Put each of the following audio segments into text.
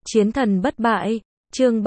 Chiến thần bất bại, chương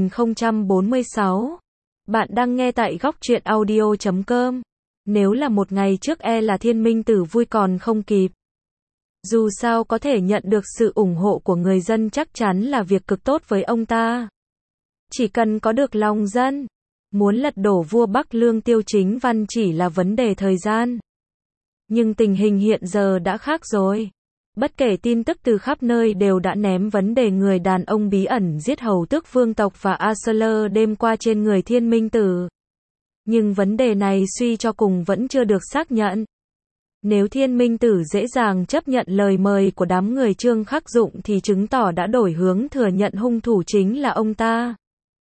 3046. Bạn đang nghe tại góc truyện audio.com. Nếu là một ngày trước là Thiên Minh Tử vui còn không kịp. Dù sao có thể nhận được sự ủng hộ của người dân chắc chắn là việc cực tốt với ông ta. Chỉ cần có được lòng dân, muốn lật đổ vua Bắc Lương Tiêu Chính Văn chỉ là vấn đề thời gian. Nhưng tình hình hiện giờ đã khác rồi. Bất kể tin tức từ khắp nơi đều đã ném vấn đề người đàn ông bí ẩn giết hầu tước vương tộc và Arthur đêm qua trên người Thiên Minh Tử. Nhưng vấn đề này suy cho cùng vẫn chưa được xác nhận. Nếu Thiên Minh Tử dễ dàng chấp nhận lời mời của đám người Trương Khắc Dụng thì chứng tỏ đã đổi hướng thừa nhận hung thủ chính là ông ta.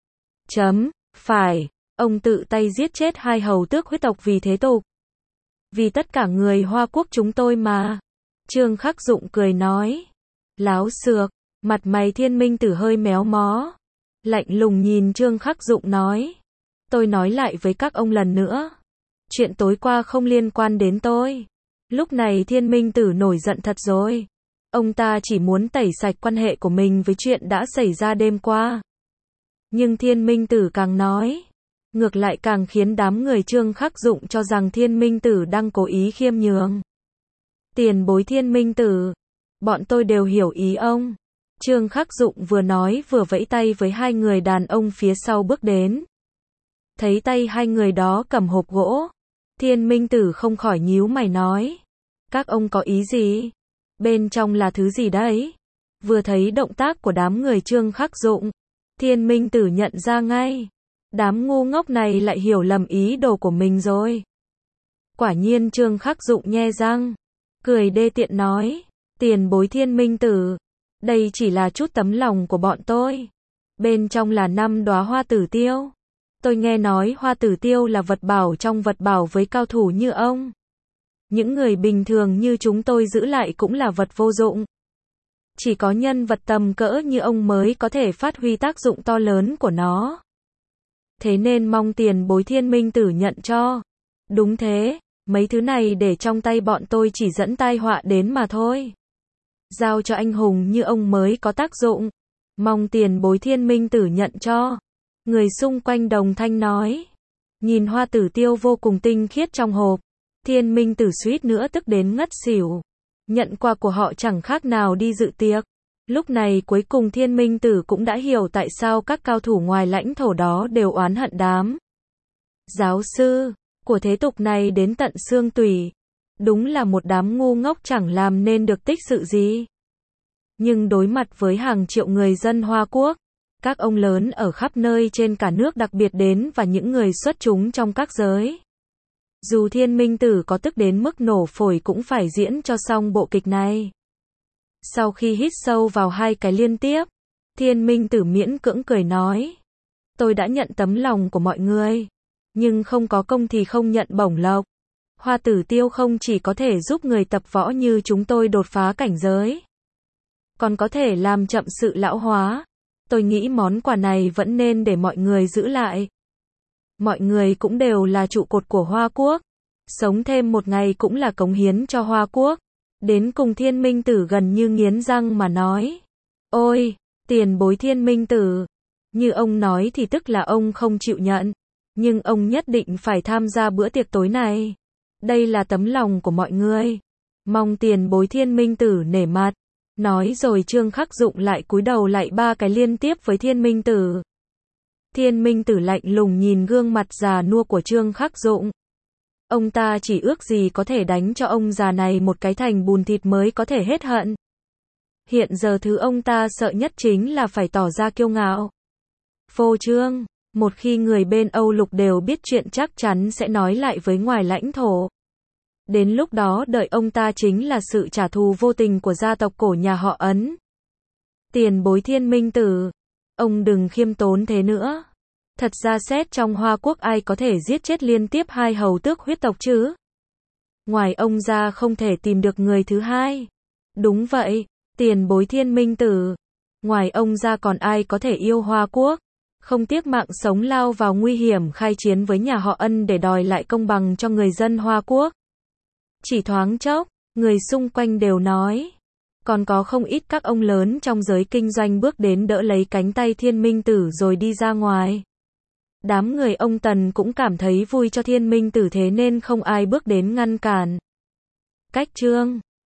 Phải, ông tự tay giết chết hai hầu tước huyết tộc vì thế tục. Vì tất cả người Hoa Quốc chúng tôi mà. Trương Khắc Dụng cười nói. Láo xược, mặt mày Thiên Minh Tử hơi méo mó. Lạnh lùng nhìn Trương Khắc Dụng nói. Tôi nói lại với các ông lần nữa. Chuyện tối qua không liên quan đến tôi. Lúc này Thiên Minh Tử nổi giận thật rồi. Ông ta chỉ muốn tẩy sạch quan hệ của mình với chuyện đã xảy ra đêm qua. Nhưng Thiên Minh Tử càng nói, ngược lại càng khiến đám người Trương Khắc Dụng cho rằng Thiên Minh Tử đang cố ý khiêm nhường. Tiền bối Thiên Minh Tử, bọn tôi đều hiểu ý ông. Trương Khắc Dụng vừa nói vừa vẫy tay với hai người đàn ông phía sau bước đến. Thấy tay hai người đó cầm hộp gỗ, Thiên Minh Tử không khỏi nhíu mày nói. Các ông có ý gì? Bên trong là thứ gì đấy? Vừa thấy động tác của đám người Trương Khắc Dụng, Thiên Minh Tử nhận ra ngay. Đám ngu ngốc này lại hiểu lầm ý đồ của mình rồi. Quả nhiên Trương Khắc Dụng nhe răng, cười đê tiện nói. Tiền bối Thiên Minh Tử, đây chỉ là chút tấm lòng của bọn tôi. Bên trong là 5 đóa hoa tử tiêu. Tôi nghe nói hoa tử tiêu là vật bảo trong vật bảo với cao thủ như ông. Những người bình thường như chúng tôi giữ lại cũng là vật vô dụng. Chỉ có nhân vật tầm cỡ như ông mới có thể phát huy tác dụng to lớn của nó. Thế nên mong tiền bối Thiên Minh Tử nhận cho. Đúng thế, mấy thứ này để trong tay bọn tôi chỉ dẫn tai họa đến mà thôi. Giao cho anh hùng như ông mới có tác dụng. Mong tiền bối Thiên Minh Tử nhận cho. Người xung quanh đồng thanh nói. Nhìn hoa tử tiêu vô cùng tinh khiết trong hộp, Thiên Minh Tử suýt nữa tức đến ngất xỉu. Nhận quà của họ chẳng khác nào đi dự tiệc. Lúc này cuối cùng Thiên Minh Tử cũng đã hiểu tại sao các cao thủ ngoài lãnh thổ đó đều oán hận đám giáo sư của thế tục này đến tận xương tủy. Đúng là một đám ngu ngốc chẳng làm nên được tích sự gì. Nhưng đối mặt với hàng triệu người dân Hoa Quốc, các ông lớn ở khắp nơi trên cả nước đặc biệt đến và những người xuất chúng trong các giới. Dù Thiên Minh Tử có tức đến mức nổ phổi cũng phải diễn cho xong bộ kịch này. Sau khi hít sâu vào 2 cái liên tiếp, Thiên Minh Tử miễn cưỡng cười nói. Tôi đã nhận tấm lòng của mọi người, nhưng không có công thì không nhận bổng lộc. Hoa tử tiêu không chỉ có thể giúp người tập võ như chúng tôi đột phá cảnh giới, còn có thể làm chậm sự lão hóa. Tôi nghĩ món quà này vẫn nên để mọi người giữ lại. Mọi người cũng đều là trụ cột của Hoa Quốc. Sống thêm một ngày cũng là cống hiến cho Hoa Quốc. Đến cùng Thiên Minh Tử gần như nghiến răng mà nói. Ôi, tiền bối Thiên Minh Tử. Như ông nói thì tức là ông không chịu nhận. Nhưng ông nhất định phải tham gia bữa tiệc tối này. Đây là tấm lòng của mọi người. Mong tiền bối Thiên Minh Tử nể mặt. Nói rồi Trương Khắc Dụng lại cúi đầu lại 3 cái liên tiếp với Thiên Minh Tử. Thiên Minh Tử lạnh lùng nhìn gương mặt già nua của Trương Khắc Dụng. Ông ta chỉ ước gì có thể đánh cho ông già này một cái thành bùn thịt mới có thể hết hận. Hiện giờ thứ ông ta sợ nhất chính là phải tỏ ra kiêu ngạo, phô trương. Một khi người bên Âu Lục đều biết chuyện chắc chắn sẽ nói lại với ngoài lãnh thổ. Đến lúc đó đợi ông ta chính là sự trả thù vô tình của gia tộc cổ nhà họ Ấn. Tiền bối Thiên Minh Tử, ông đừng khiêm tốn thế nữa. Thật ra xét trong Hoa Quốc ai có thể giết chết liên tiếp 2 hầu tước huyết tộc chứ? Ngoài ông ra không thể tìm được người thứ hai. Đúng vậy, tiền bối Thiên Minh Tử. Ngoài ông ra còn ai có thể yêu Hoa Quốc, không tiếc mạng sống lao vào nguy hiểm khai chiến với nhà họ Ân để đòi lại công bằng cho người dân Hoa Quốc. Chỉ thoáng chốc, người xung quanh đều nói. Còn có không ít các ông lớn trong giới kinh doanh bước đến đỡ lấy cánh tay Thiên Minh Tử rồi đi ra ngoài. Đám người ông Tần cũng cảm thấy vui cho Thiên Minh Tử thế nên không ai bước đến ngăn cản. Cách chương